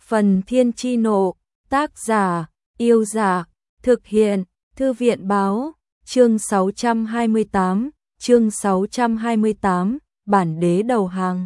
Phần Thiên Chi Nộ, tác giả, Yêu Dạ, thực hiện, Thư viện Báo, chương 628, bản đế đầu hàng.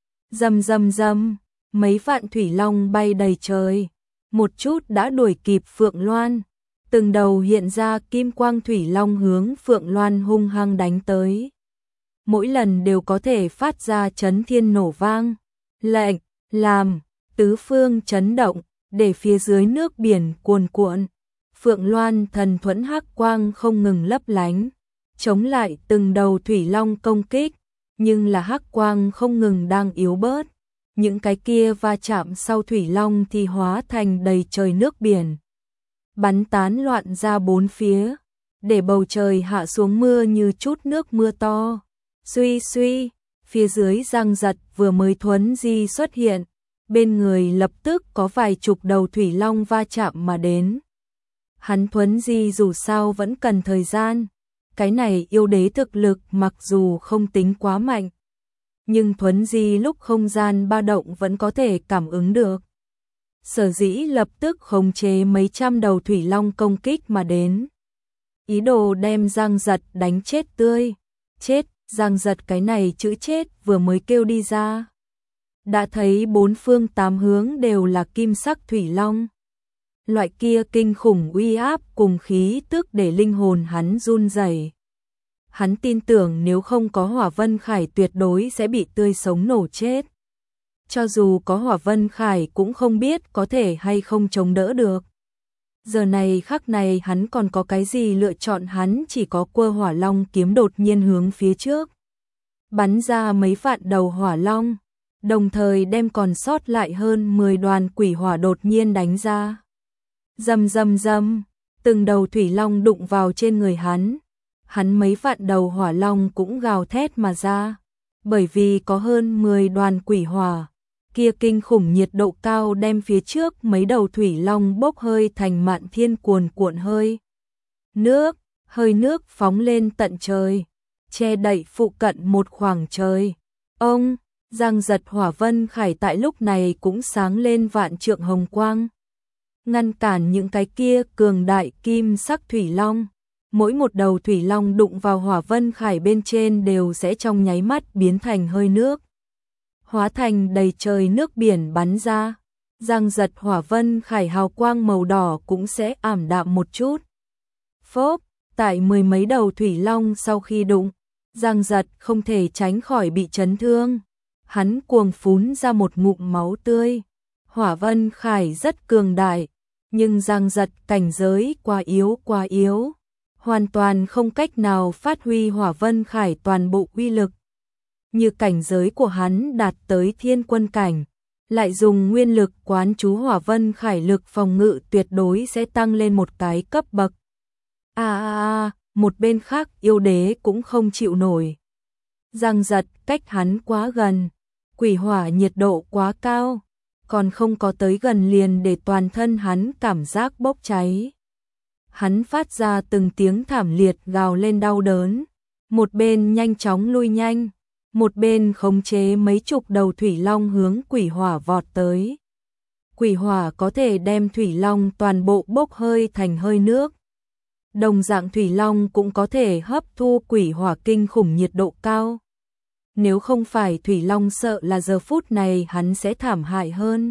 Rầm rầm rầm, mấy vạn thủy long bay đầy trời, một chút đã đuổi kịp Phượng Loan, từng đầu hiện ra kim quang thủy long hướng Phượng Loan hung hăng đánh tới. Mỗi lần đều có thể phát ra chấn thiên nổ vang, lệnh, làm, tứ phương chấn động, để phía dưới nước biển cuồn cuộn. Phượng Loan thần thuẫn hắc quang không ngừng lấp lánh, chống lại từng đầu thủy long công kích, nhưng là hắc quang không ngừng đang yếu bớt. Những cái kia va chạm sau thủy long thì hóa thành đầy trời nước biển, bắn tán loạn ra bốn phía, để bầu trời hạ xuống mưa như chút nước mưa to. Suy suy, phía dưới Giang Giật vừa mới thuấn di xuất hiện, bên người lập tức có vài chục đầu thủy long va chạm mà đến. Hắn thuấn di dù sao vẫn cần thời gian, cái này yêu đế thực lực mặc dù không tính quá mạnh, nhưng thuấn di lúc không gian ba động vẫn có thể cảm ứng được. Sở dĩ lập tức khống chế mấy trăm đầu thủy long công kích mà đến, ý đồ đem Giang Giật đánh chết tươi. Chết, Giang Giật cái này chữ chết vừa mới kêu đi ra, đã thấy bốn phương tám hướng đều là kim sắc thủy long. Loại kia kinh khủng uy áp cùng khí tức để linh hồn hắn run rẩy. Hắn tin tưởng nếu không có Hỏa Vân Khải tuyệt đối sẽ bị tươi sống nổ chết. Cho dù có Hỏa Vân Khải cũng không biết có thể hay không chống đỡ được. Giờ này khắc này hắn còn có cái gì lựa chọn, hắn chỉ có quơ hỏa long kiếm đột nhiên hướng phía trước, bắn ra mấy vạn đầu hỏa long, đồng thời đem còn sót lại hơn 10 đoàn quỷ hỏa đột nhiên đánh ra. Rầm rầm rầm, từng đầu thủy long đụng vào trên người hắn mấy vạn đầu hỏa long cũng gào thét mà ra, bởi vì có hơn 10 đoàn quỷ hỏa, kia kinh khủng nhiệt độ cao đem phía trước mấy đầu thủy long bốc hơi thành mạn thiên cuồn cuộn hơi nước phóng lên tận trời, che đậy phụ cận một khoảng trời. Ông, Giang Giật Hỏa Vân Khải tại lúc này cũng sáng lên vạn trượng hồng quang, ngăn cản những cái kia cường đại kim sắc thủy long. Mỗi một đầu thủy long đụng vào Hỏa Vân Khải bên trên đều sẽ trong nháy mắt biến thành hơi nước, hóa thành đầy trời nước biển bắn ra. Giang Giật Hỏa Vân Khải hào quang màu đỏ cũng sẽ ảm đạm một chút. Phốp, tại mười mấy đầu thủy long sau khi đụng, Giang Giật không thể tránh khỏi bị chấn thương. Hắn cuồng phún ra một ngụm máu tươi. Hỏa Vân Khải rất cường đại, nhưng Giang Giật cảnh giới quá yếu, hoàn toàn không cách nào phát huy Hỏa Vân Khải toàn bộ uy lực. Như cảnh giới của hắn đạt tới thiên quân cảnh, lại dùng nguyên lực quán chú Hỏa Vân Khải lực phòng ngự tuyệt đối sẽ tăng lên một cái cấp bậc. Một bên khác yêu đế cũng không chịu nổi. Giang Giật cách hắn quá gần, quỷ hỏa nhiệt độ quá cao, còn không có tới gần liền để toàn thân hắn cảm giác bốc cháy. Hắn phát ra từng tiếng thảm liệt gào lên đau đớn, một bên nhanh chóng lui nhanh, một bên khống chế mấy chục đầu thủy long hướng quỷ hỏa vọt tới. Quỷ hỏa có thể đem thủy long toàn bộ bốc hơi thành hơi nước. Đồng dạng thủy long cũng có thể hấp thu quỷ hỏa kinh khủng nhiệt độ cao. Nếu không phải thủy long sợ là giờ phút này hắn sẽ thảm hại hơn.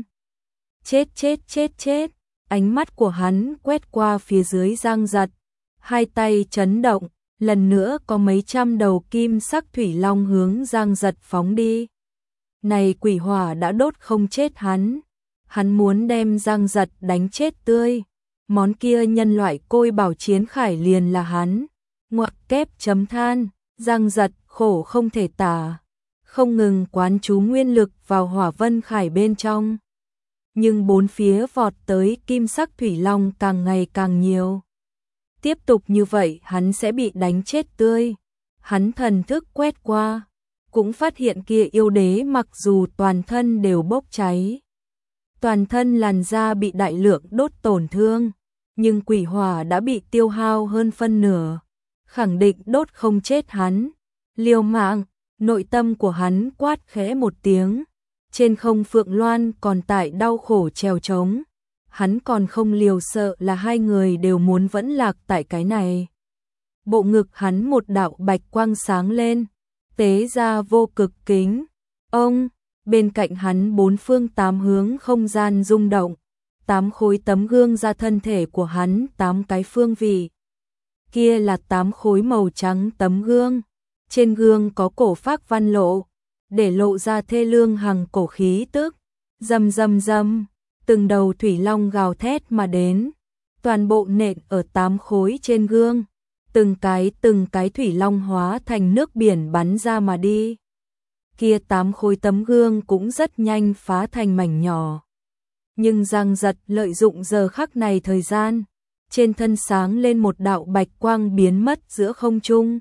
Chết. Ánh mắt của hắn quét qua phía dưới Giang Giật, hai tay chấn động, lần nữa có mấy trăm đầu kim sắc thủy long hướng Giang Giật phóng đi. Này quỷ hỏa đã đốt không chết hắn muốn đem Giang Giật đánh chết tươi. Món kia nhân loại côi bảo chiến khải liền là hắn. Ngoặc kép chấm than, Giang Giật khổ không thể tả, không ngừng quán chú nguyên lực vào Hỏa Vân Khải bên trong. Nhưng bốn phía vọt tới kim sắc thủy long càng ngày càng nhiều. Tiếp tục như vậy hắn sẽ bị đánh chết tươi. Hắn thần thức quét qua, cũng phát hiện kia yêu đế mặc dù toàn thân đều bốc cháy, toàn thân làn da bị đại lượng đốt tổn thương, nhưng quỷ hỏa đã bị tiêu hao hơn phân nửa, khẳng định đốt không chết hắn. Liều mạng, nội tâm của hắn quát khẽ một tiếng, trên không Phượng Loan còn tại đau khổ trèo trống, hắn còn không liều sợ là hai người đều muốn vẫn lạc tại cái này. Bộ ngực hắn một đạo bạch quang sáng lên, tế ra vô cực kính. Ông, bên cạnh hắn bốn phương tám hướng không gian rung động, 8 khối tấm gương ra thân thể của hắn 8 cái phương vị. Kia là 8 khối màu trắng tấm gương, trên gương có cổ phác văn lộ, để lộ ra thê lương hằng cổ khí tức. Rầm rầm rầm, từng đầu thủy long gào thét mà đến, toàn bộ nện ở 8 khối trên gương, từng cái thủy long hóa thành nước biển bắn ra mà đi. Kia 8 khối tấm gương cũng rất nhanh phá thành mảnh nhỏ. Nhưng Giang Giật lợi dụng giờ khắc này thời gian, trên thân sáng lên một đạo bạch quang biến mất giữa không trung.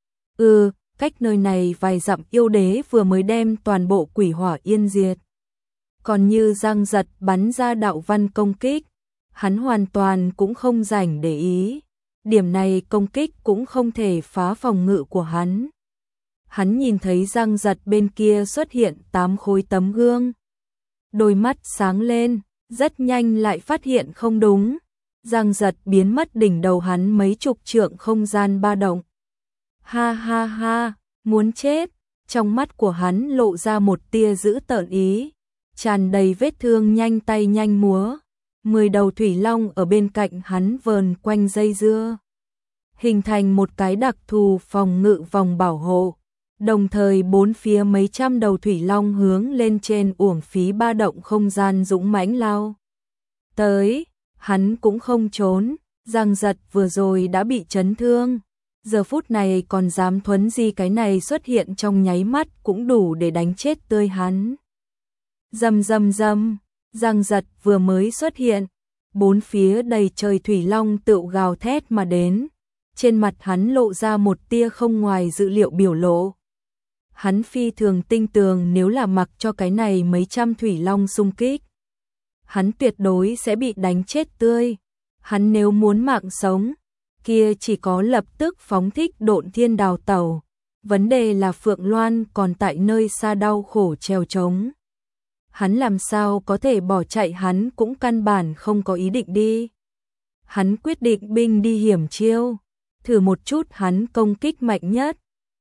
Cách nơi này vài dặm yêu đế vừa mới đem toàn bộ quỷ hỏa yên diệt. Còn như Giang Giật bắn ra đạo văn công kích, hắn hoàn toàn cũng không rảnh để ý. Điểm này công kích cũng không thể phá phòng ngự của hắn. Hắn nhìn thấy Giang Giật bên kia xuất hiện 8 khối tấm gương. Đôi mắt sáng lên, rất nhanh lại phát hiện không đúng. Giang Giật biến mất đỉnh đầu hắn mấy chục trượng không gian ba động. Ha ha ha, muốn chết, trong mắt của hắn lộ ra một tia dữ tợn ý, tràn đầy vết thương nhanh tay nhanh múa. 10 đầu thủy long ở bên cạnh hắn vờn quanh dây dưa, hình thành một cái đặc thù phòng ngự vòng bảo hộ. Đồng thời bốn phía mấy trăm đầu thủy long hướng lên trên uổng phí ba động không gian dũng mãnh lao tới, hắn cũng không trốn. Giang Giật vừa rồi đã bị chấn thương, giờ phút này còn dám thuấn di, cái này xuất hiện trong nháy mắt cũng đủ để đánh chết tươi hắn. Rầm rầm rầm, Giang Giật vừa mới xuất hiện, bốn phía đầy trời thủy long tựu gào thét mà đến, trên mặt hắn lộ ra một tia không ngoài dự liệu biểu lộ. Hắn phi thường tinh tường, nếu là mặc cho cái này mấy trăm thủy long xung kích, hắn tuyệt đối sẽ bị đánh chết tươi. Hắn nếu muốn mạng sống, kia chỉ có lập tức phóng thích Độn Thiên đào tẩu. Vấn đề là Phượng Loan còn tại nơi xa đau khổ trèo trống. Hắn làm sao có thể bỏ chạy, hắn cũng căn bản không có ý định đi. Hắn quyết định binh đi hiểm chiêu, thử một chút hắn công kích mạnh nhất.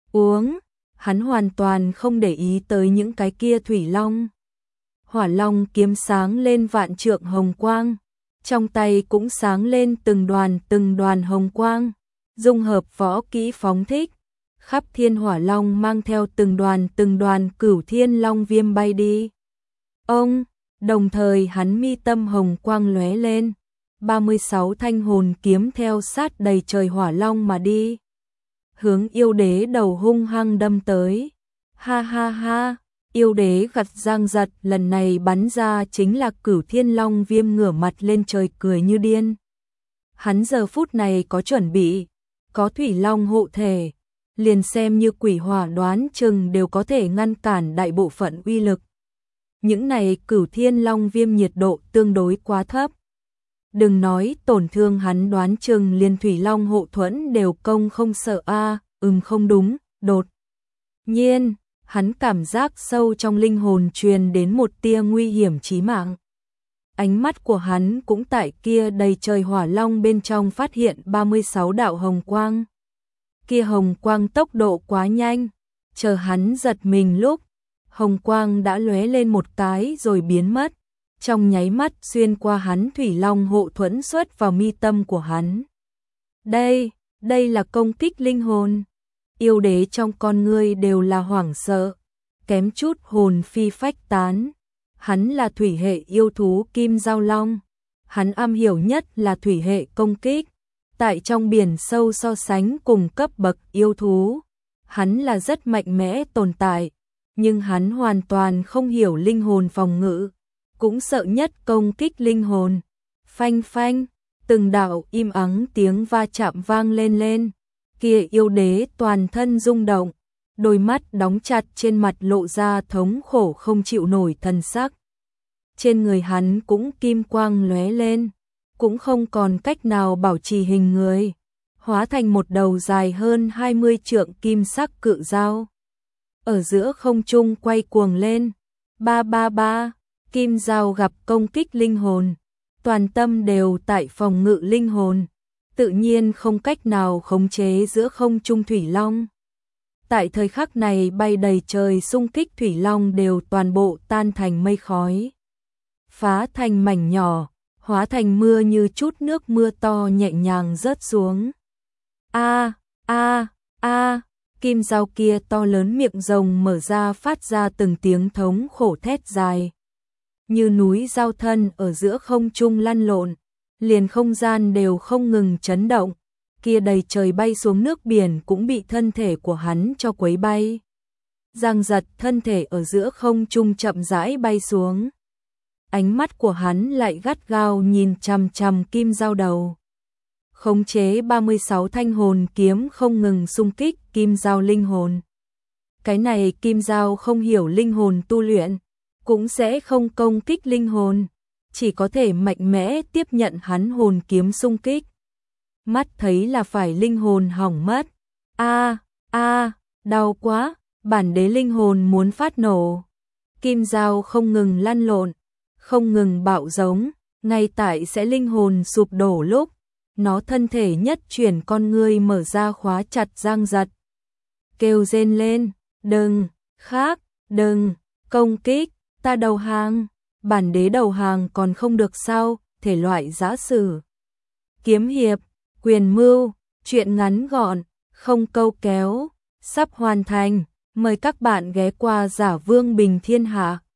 Hắn hoàn toàn không để ý tới những cái kia thủy long. Hỏa long kiếm sáng lên vạn trượng hồng quang, trong tay cũng sáng lên từng đoàn hồng quang, dung hợp võ kỹ phóng thích, khắp thiên hỏa long mang theo từng đoàn cửu thiên long viêm bay đi. Đồng thời hắn mi tâm hồng quang lóe lên, 36 thanh hồn kiếm theo sát đầy trời hỏa long mà đi, hướng yêu đế đầu hung hăng đâm tới. Ha ha ha, yêu đế gặt Giang Giật lần này bắn ra chính là cửu thiên long viêm, ngửa mặt lên trời cười như điên. Hắn giờ phút này có chuẩn bị, có thủy long hộ thể, liền xem như quỷ hỏa đoán chừng đều có thể ngăn cản đại bộ phận uy lực. Những này cửu thiên long viêm nhiệt độ tương đối quá thấp, đừng nói tổn thương, hắn đoán chừng liền thủy long hộ thuẫn đều công không sợ a. Không đúng, đột nhiên hắn cảm giác sâu trong linh hồn truyền đến một tia nguy hiểm chí mạng. Ánh mắt của hắn cũng tại kia đầy trời hỏa long bên trong phát hiện 36 đạo hồng quang. Kia hồng quang tốc độ quá nhanh, chờ hắn giật mình lúc, hồng quang đã lóe lên một cái rồi biến mất, trong nháy mắt xuyên qua hắn thủy long hộ thuẫn xuất vào mi tâm của hắn. Đây là công kích linh hồn. Yêu đế trong con ngươi đều là hoảng sợ, kém chút hồn phi phách tán. Hắn là thủy hệ yêu thú kim giao long, hắn am hiểu nhất là thủy hệ công kích. Tại trong biển sâu so sánh cùng cấp bậc yêu thú, hắn là rất mạnh mẽ tồn tại, nhưng hắn hoàn toàn không hiểu linh hồn phòng ngự, cũng sợ nhất công kích linh hồn. Phanh phanh, từng đạo im ắng tiếng va chạm vang lên. Kia yêu đế toàn thân rung động, đôi mắt đóng chặt, trên mặt lộ ra thống khổ không chịu nổi thần sắc. Trên người hắn cũng kim quang lóe lên, cũng không còn cách nào bảo trì hình người, hóa thành một đầu dài hơn 20 trượng kim sắc cự dao. Ở giữa không trung quay cuồng lên, 333, kim dao gặp công kích linh hồn, toàn tâm đều tại phòng ngự linh hồn, tự nhiên không cách nào khống chế giữa không trung thủy long. Tại thời khắc này bay đầy trời xung kích thủy long đều toàn bộ tan thành mây khói, phá thành mảnh nhỏ, hóa thành mưa như chút nước mưa to nhẹ nhàng rớt xuống. A a a, kim dao kia to lớn miệng rồng mở ra phát ra từng tiếng thống khổ thét dài. Như núi dao thân ở giữa không trung lăn lộn, liền không gian đều không ngừng chấn động, kia đầy trời bay xuống nước biển cũng bị thân thể của hắn cho quấy bay. Giang giật thân thể ở giữa không trung chậm rãi bay xuống. Ánh mắt của hắn lại gắt gao nhìn chằm chằm kim dao đầu. Khống chế 36 thanh hồn kiếm không ngừng xung kích kim dao linh hồn. Cái này kim dao không hiểu linh hồn tu luyện, cũng sẽ không công kích linh hồn, chỉ có thể mạnh mẽ tiếp nhận hắn hồn kiếm xung kích. Mắt thấy là phải linh hồn hỏng mất. A a, đau quá, bản đế linh hồn muốn phát nổ. Kim dao không ngừng lăn lộn, không ngừng bạo giống, ngay tại sẽ linh hồn sụp đổ lúc, nó thân thể nhất chuyển con ngươi mở ra khóa chặt Giang Giật. Kêu rên lên, đừng, khác, đừng, công kích, ta đầu hàng, bản đế đầu hàng còn không được sao, thể loại giã sử. Kiếm hiệp, quyền mưu, truyện ngắn gọn, không câu kéo, sắp hoàn thành, mời các bạn ghé qua Giả Vương Bình Thiên Hạ.